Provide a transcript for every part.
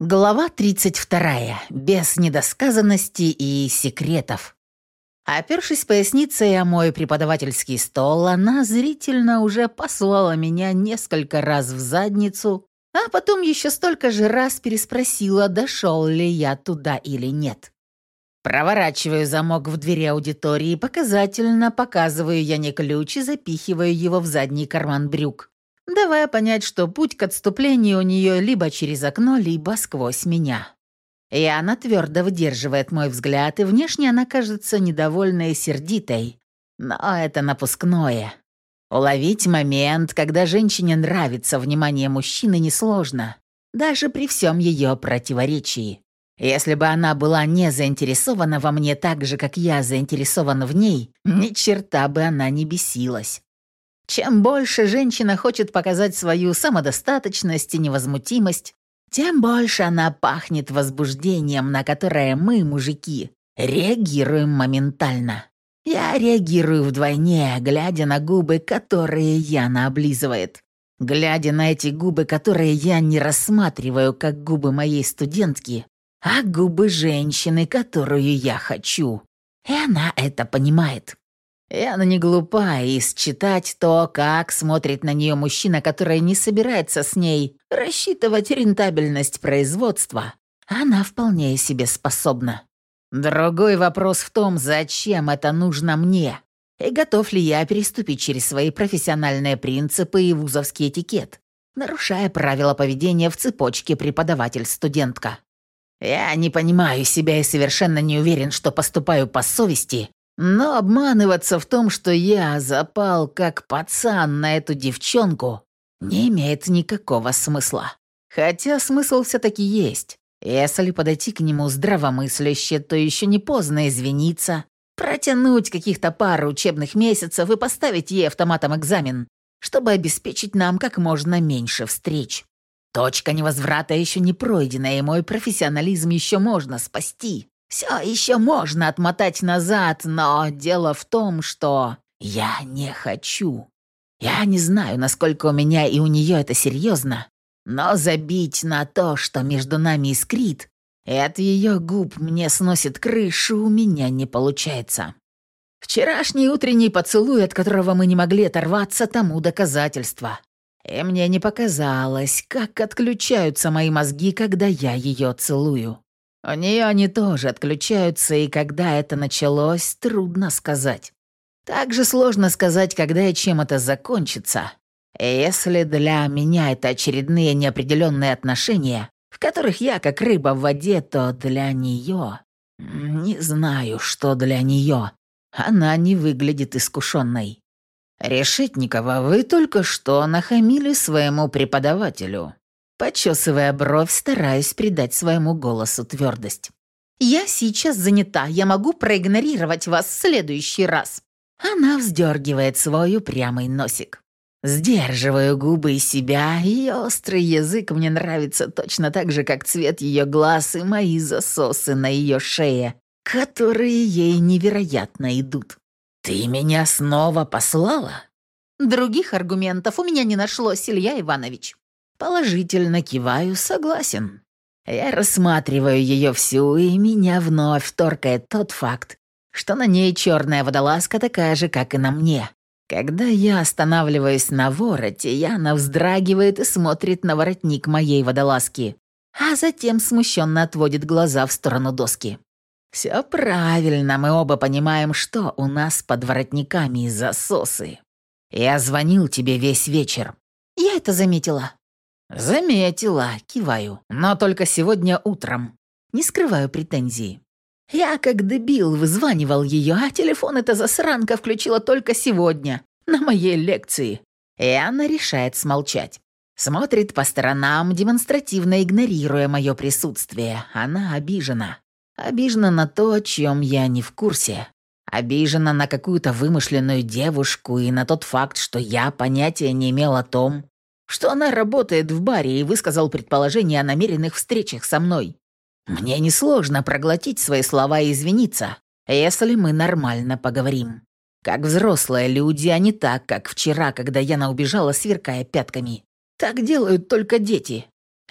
Глава 32. Без недосказанности и секретов. Опершись поясницей о мой преподавательский стол, она зрительно уже послала меня несколько раз в задницу, а потом еще столько же раз переспросила, дошел ли я туда или нет. Проворачиваю замок в двери аудитории, показательно показываю я не ключ и запихиваю его в задний карман брюк, давая понять, что путь к отступлению у нее либо через окно, либо сквозь меня. И она твердо выдерживает мой взгляд, и внешне она кажется недовольной и сердитой. Но это напускное. Уловить момент, когда женщине нравится внимание мужчины, несложно, даже при всем ее противоречии. Если бы она была не заинтересована во мне так же, как я заинтересован в ней, ни черта бы она не бесилась. Чем больше женщина хочет показать свою самодостаточность и невозмутимость, тем больше она пахнет возбуждением, на которое мы, мужики, реагируем моментально. Я реагирую вдвойне, глядя на губы, которые Яна облизывает. Глядя на эти губы, которые я не рассматриваю как губы моей студентки, а губы женщины, которую я хочу. И она это понимает. Яна не глупа, и считать то, как смотрит на нее мужчина, который не собирается с ней рассчитывать рентабельность производства, она вполне себе способна. Другой вопрос в том, зачем это нужно мне, и готов ли я переступить через свои профессиональные принципы и вузовский этикет, нарушая правила поведения в цепочке преподаватель-студентка. Я не понимаю себя и совершенно не уверен, что поступаю по совести, но обманываться в том, что я запал как пацан на эту девчонку, не имеет никакого смысла. Хотя смысл все-таки есть. Если подойти к нему здравомысляще, то еще не поздно извиниться, протянуть каких-то пару учебных месяцев и поставить ей автоматом экзамен, чтобы обеспечить нам как можно меньше встреч. Точка невозврата еще не пройдена, и мой профессионализм еще можно спасти. Все еще можно отмотать назад, но дело в том, что я не хочу. Я не знаю, насколько у меня и у нее это серьезно, но забить на то, что между нами искрит, и от ее губ мне сносит крышу, у меня не получается. Вчерашний утренний поцелуй, от которого мы не могли оторваться, тому доказательство. И мне не показалось, как отключаются мои мозги, когда я ее целую. У нее они тоже отключаются, и когда это началось, трудно сказать. Также сложно сказать, когда и чем это закончится. И если для меня это очередные неопределенные отношения, в которых я как рыба в воде, то для нее... Не знаю, что для нее. Она не выглядит искушенной. «Решетникова, вы только что нахамили своему преподавателю». Почесывая бровь, стараюсь придать своему голосу твердость. «Я сейчас занята, я могу проигнорировать вас в следующий раз». Она вздергивает свой упрямый носик. Сдерживаю губы и себя, ее острый язык мне нравится точно так же, как цвет ее глаз и мои засосы на ее шее, которые ей невероятно идут. «Ты меня снова послала?» Других аргументов у меня не нашлось, Илья Иванович. Положительно киваю, согласен. Я рассматриваю ее всю, и меня вновь торкает тот факт, что на ней черная водолазка такая же, как и на мне. Когда я останавливаюсь на вороте, Яна вздрагивает и смотрит на воротник моей водолазки, а затем смущенно отводит глаза в сторону доски. «Все правильно, мы оба понимаем, что у нас под воротниками засосы. Я звонил тебе весь вечер». «Я это заметила». «Заметила», киваю, но только сегодня утром. Не скрываю претензий. Я как дебил вызванивал ее, а телефон эта засранка включила только сегодня, на моей лекции. И она решает смолчать. Смотрит по сторонам, демонстративно игнорируя мое присутствие. Она обижена. Обижена на то, о чем я не в курсе. Обижена на какую-то вымышленную девушку и на тот факт, что я понятия не имел о том, что она работает в баре, и высказал предположение о намеренных встречах со мной. Мне несложно проглотить свои слова и извиниться, если мы нормально поговорим. Как взрослые люди, а не так, как вчера, когда Яна убежала, сверкая пятками. Так делают только дети.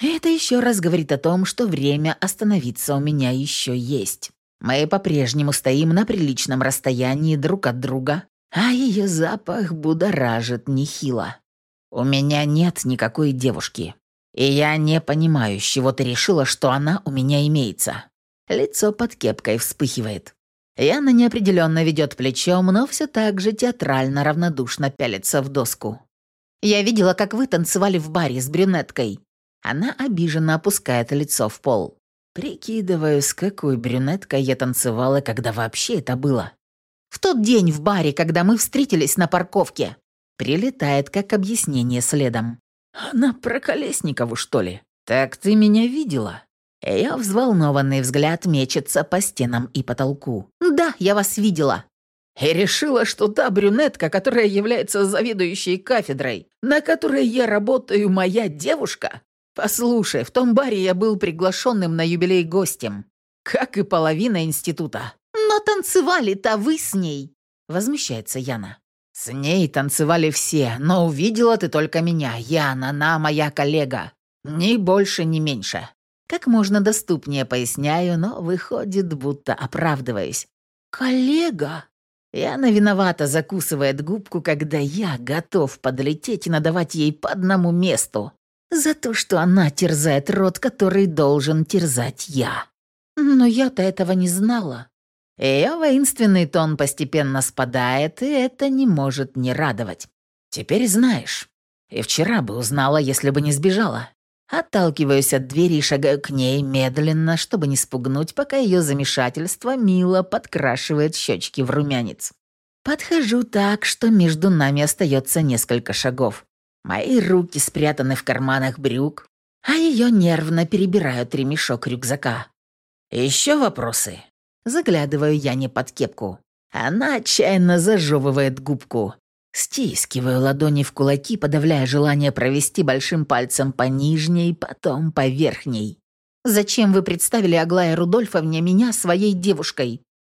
Это еще раз говорит о том, что время остановиться у меня еще есть. Мы по-прежнему стоим на приличном расстоянии друг от друга, а ее запах будоражит нехило. У меня нет никакой девушки, и я не понимаю, с чего ты решила, что она у меня имеется. Лицо под кепкой вспыхивает. Яна неопределенно ведет плечом, но все так же театрально равнодушно пялится в доску. «Я видела, как вы танцевали в баре с брюнеткой». Она обиженно опускает лицо в пол. Прикидываю, с какой брюнеткой я танцевала, когда вообще это было. «В тот день в баре, когда мы встретились на парковке». Прилетает как объяснение следом. «Она про Колесникову, что ли? Так ты меня видела?» Ее взволнованный взгляд мечется по стенам и потолку. «Да, я вас видела». «И решила, что та брюнетка, которая является заведующей кафедрой, на которой я работаю, моя девушка? Послушай, в том баре я был приглашенным на юбилей гостем, как и половина института». «Но танцевали-то вы с ней», — возмущается Яна. «С ней танцевали все, но увидела ты только меня. Яна, она моя коллега. Ни больше, ни меньше». Как можно доступнее поясняю, но выходит, будто оправдываясь. «Коллега?» Яна виновато закусывает губку, когда я готов подлететь и надавать ей по одному месту за то, что она терзает рот, который должен терзать я. Но я-то этого не знала. Ее воинственный тон постепенно спадает, и это не может не радовать. Теперь знаешь. И вчера бы узнала, если бы не сбежала. Отталкиваюсь от двери и шагаю к ней медленно, чтобы не спугнуть, пока ее замешательство мило подкрашивает щечки в румянец. Подхожу так, что между нами остается несколько шагов. Мои руки спрятаны в карманах брюк, а ее нервно перебирают ремешок рюкзака. «Еще вопросы?» Заглядываю я не под кепку. Она отчаянно зажевывает губку. Стискиваю ладони в кулаки, подавляя желание провести большим пальцем по нижней, потом по верхней. «Зачем вы представили Аглае Рудольфовне меня своей девушкой?»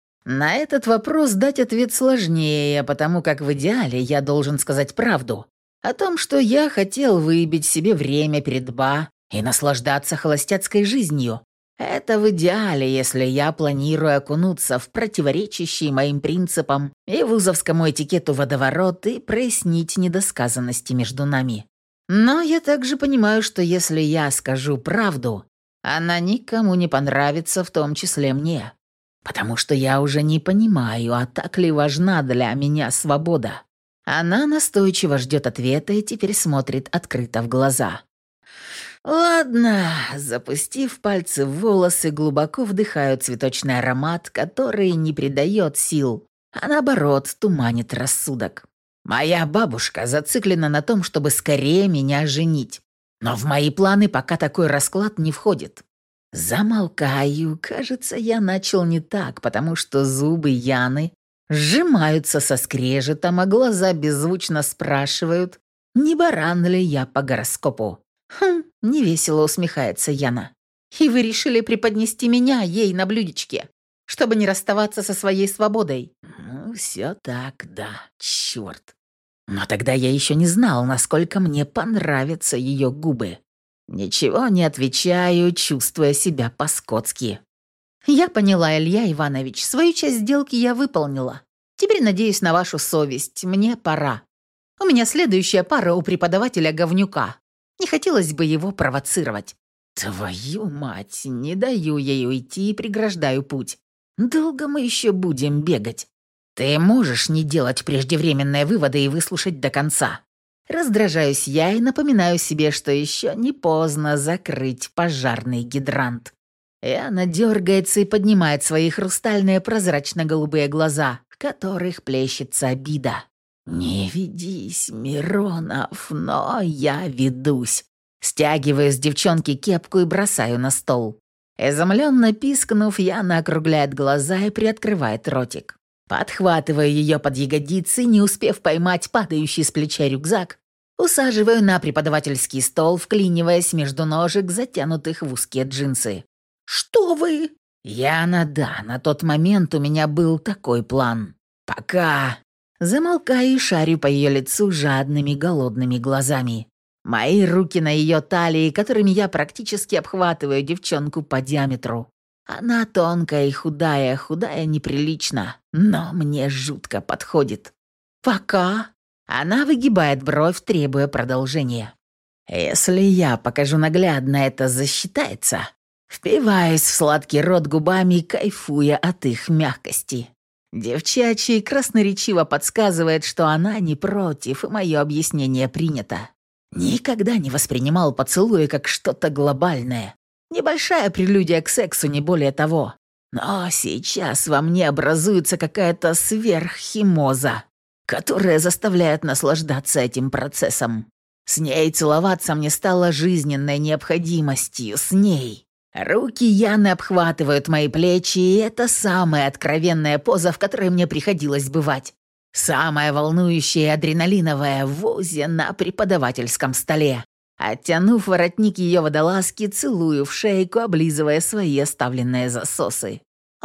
На этот вопрос дать ответ сложнее, потому как в идеале я должен сказать правду. О том, что я хотел выбить себе время перед и наслаждаться холостяцкой жизнью. Это в идеале, если я планирую окунуться в противоречащий моим принципам и вузовскому этикету водоворот и прояснить недосказанности между нами. Но я также понимаю, что если я скажу правду, она никому не понравится, в том числе мне. Потому что я уже не понимаю, а так ли важна для меня свобода. Она настойчиво ждет ответа и теперь смотрит открыто в глаза. Ладно, запустив пальцы в волосы, глубоко вдыхаю цветочный аромат, который не придает сил, а наоборот туманит рассудок. Моя бабушка зациклена на том, чтобы скорее меня женить. Но в мои планы пока такой расклад не входит. Замолкаю, кажется, я начал не так, потому что зубы Яны сжимаются со скрежетом, а глаза беззвучно спрашивают, не баран ли я по гороскопу. Невесело усмехается Яна. «И вы решили преподнести меня ей на блюдечке, чтобы не расставаться со своей свободой?» «Ну, все так, да, черт. Но тогда я еще не знал, насколько мне понравятся ее губы. Ничего не отвечаю, чувствуя себя по-скотски». «Я поняла, Илья Иванович, свою часть сделки я выполнила. Теперь надеюсь на вашу совесть, мне пора. У меня следующая пара у преподавателя говнюка. Не хотелось бы его провоцировать». «Твою мать, не даю ей уйти и преграждаю путь. Долго мы еще будем бегать? Ты можешь не делать преждевременные выводы и выслушать до конца». Раздражаюсь я и напоминаю себе, что еще не поздно закрыть пожарный гидрант. И она дергается и поднимает свои хрустальные прозрачно-голубые глаза, в которых плещется обида. «Не ведись, Миронов, но я ведусь». Стягиваю с девчонки кепку и бросаю на стол. Изумленно пискнув, Яна округляет глаза и приоткрывает ротик. Подхватываю ее под ягодицы, не успев поймать падающий с плеча рюкзак, усаживаю на преподавательский стол, вклиниваясь между ножек, затянутых в узкие джинсы. «Что вы?» «Яна, да, на тот момент у меня был такой план. Пока...» Замолкаю и шарю по ее лицу жадными голодными глазами. Мои руки на ее талии, которыми я практически обхватываю девчонку по диаметру. Она тонкая и худая, худая неприлично, но мне жутко подходит. Пока она выгибает бровь, требуя продолжения. Если я покажу наглядно, это засчитается. Впиваюсь в сладкий рот губами, кайфуя от их мягкости. Девчачий красноречиво подсказывает, что она не против, и мое объяснение принято. Никогда не воспринимал поцелуи как что-то глобальное. Небольшая прелюдия к сексу, не более того. Но сейчас во мне образуется какая-то сверххимоза, которая заставляет наслаждаться этим процессом. С ней целоваться мне стало жизненной необходимостью, с ней. Руки Яны обхватывают мои плечи, и это самая откровенная поза, в которой мне приходилось бывать. Самая волнующая и адреналиновая в вузе на преподавательском столе. Оттянув воротник ее водолазки, целую в шейку, облизывая свои оставленные засосы.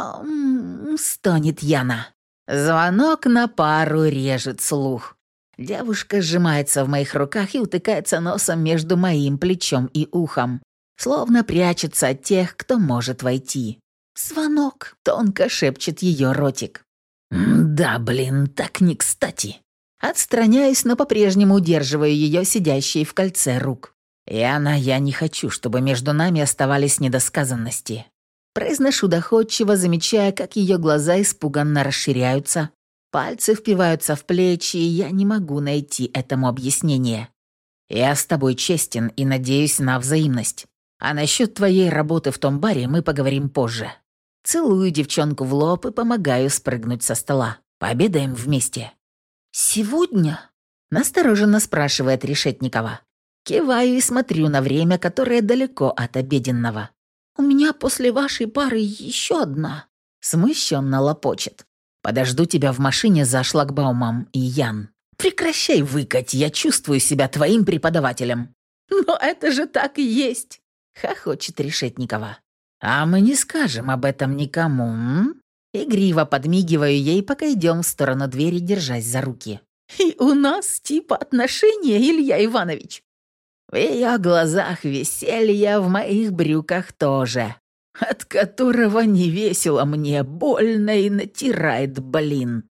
Стонет Яна. Звонок на пару режет слух. Девушка сжимается в моих руках и утыкается носом между моим плечом и ухом, словно прячется от тех, кто может войти. «Звонок», — тонко шепчет ее ротик. «Да, блин, так не кстати». Отстраняюсь, но по-прежнему удерживаю ее сидящей в кольце рук. Я не хочу, чтобы между нами оставались недосказанности. Произношу доходчиво, замечая, как ее глаза испуганно расширяются. Пальцы впиваются в плечи, и я не могу найти этому объяснение. Я с тобой честен и надеюсь на взаимность. А насчет твоей работы в том баре мы поговорим позже. Целую девчонку в лоб и помогаю спрыгнуть со стола. Пообедаем вместе. «Сегодня?» – настороженно спрашивает Решетникова. Киваю и смотрю на время, которое далеко от обеденного. «У меня после вашей пары еще одна», – смущенно лопочет. «Подожду тебя в машине за шлагбаумом, и Ян. Прекращай выкать, я чувствую себя твоим преподавателем». «Но это же так и есть», – хохочет Решетникова. «А мы не скажем об этом никому, м?» Игриво подмигиваю ей, пока идем в сторону двери, держась за руки. «И у нас типа отношения, Илья Иванович». В ее глазах веселье, в моих брюках тоже, от которого не весело мне, больно и натирает, блин.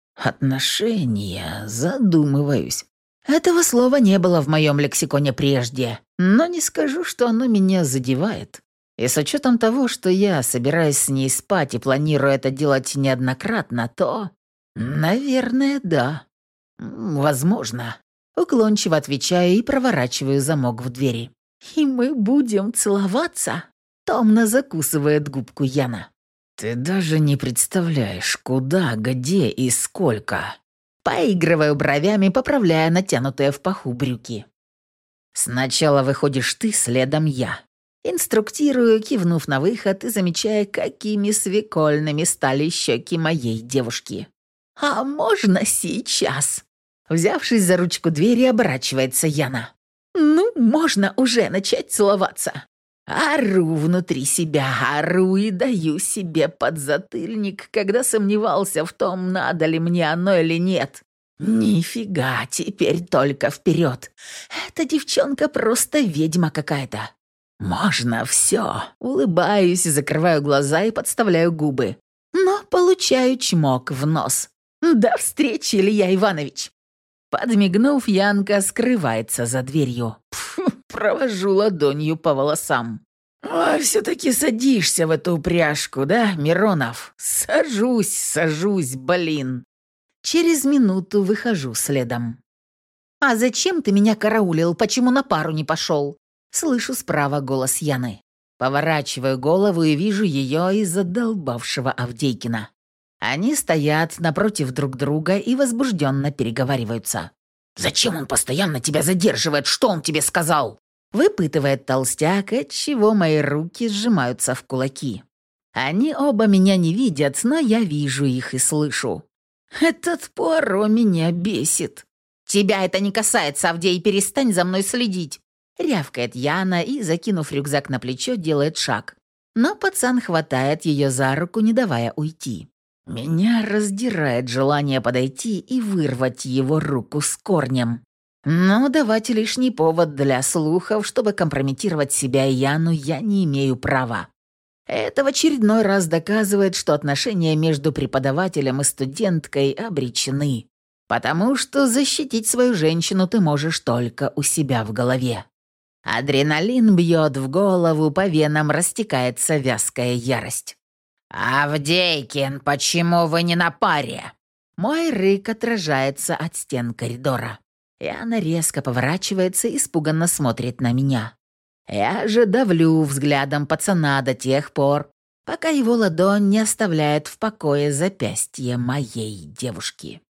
«Отношения», задумываюсь. Этого слова не было в моем лексиконе прежде, но не скажу, что оно меня задевает. И с учетом того, что я собираюсь с ней спать и планирую это делать неоднократно, то, наверное, да. Возможно. Уклончиво отвечаю и проворачиваю замок в двери. «И мы будем целоваться?» Томно закусывает губку Яна. «Ты даже не представляешь, куда, где и сколько». Поигрываю бровями, поправляя натянутые в паху брюки. «Сначала выходишь ты, следом я». Инструктирую, кивнув на выход и замечая, какими свекольными стали щеки моей девушки. «А можно сейчас?» Взявшись за ручку двери, оборачивается Яна. «Ну, можно уже начать целоваться». Ору внутри себя, ору и даю себе подзатыльник, когда сомневался в том, надо ли мне оно или нет. Нифига, теперь только вперед. Эта девчонка просто ведьма какая-то. «Можно все». Улыбаюсь, закрываю глаза и подставляю губы. Но получаю чмок в нос. «До встречи, Илья Иванович!» Подмигнув, Янка скрывается за дверью. Провожу ладонью по волосам. «Все-таки садишься в эту упряжку, да, Миронов?» Сажусь, блин. Через минуту выхожу следом. «А зачем ты меня караулил? Почему на пару не пошел?» Слышу справа голос Яны. Поворачиваю голову и вижу ее и задолбавшего Авдейкина. Они стоят напротив друг друга и возбужденно переговариваются. «Зачем он постоянно тебя задерживает? Что он тебе сказал?» Выпытывает толстяк, отчего мои руки сжимаются в кулаки. Они оба меня не видят, но я вижу их и слышу. Этот Пуаро меня бесит. «Тебя это не касается, Авдей, перестань за мной следить!» Рявкает Яна и, закинув рюкзак на плечо, делает шаг. Но пацан хватает ее за руку, не давая уйти. Меня раздирает желание подойти и вырвать его руку с корнем. Но давать лишний повод для слухов, чтобы компрометировать себя и Яну, я не имею права. Это в очередной раз доказывает, что отношения между преподавателем и студенткой обречены, потому что защитить свою женщину ты можешь только у себя в голове. Адреналин бьет в голову, по венам растекается вязкая ярость. «Авдейкин, почему вы не на паре?» Мой рык отражается от стен коридора. И она резко поворачивается и испуганно смотрит на меня. Я же давлю взглядом пацана до тех пор, пока его ладонь не оставляет в покое запястье моей девушки.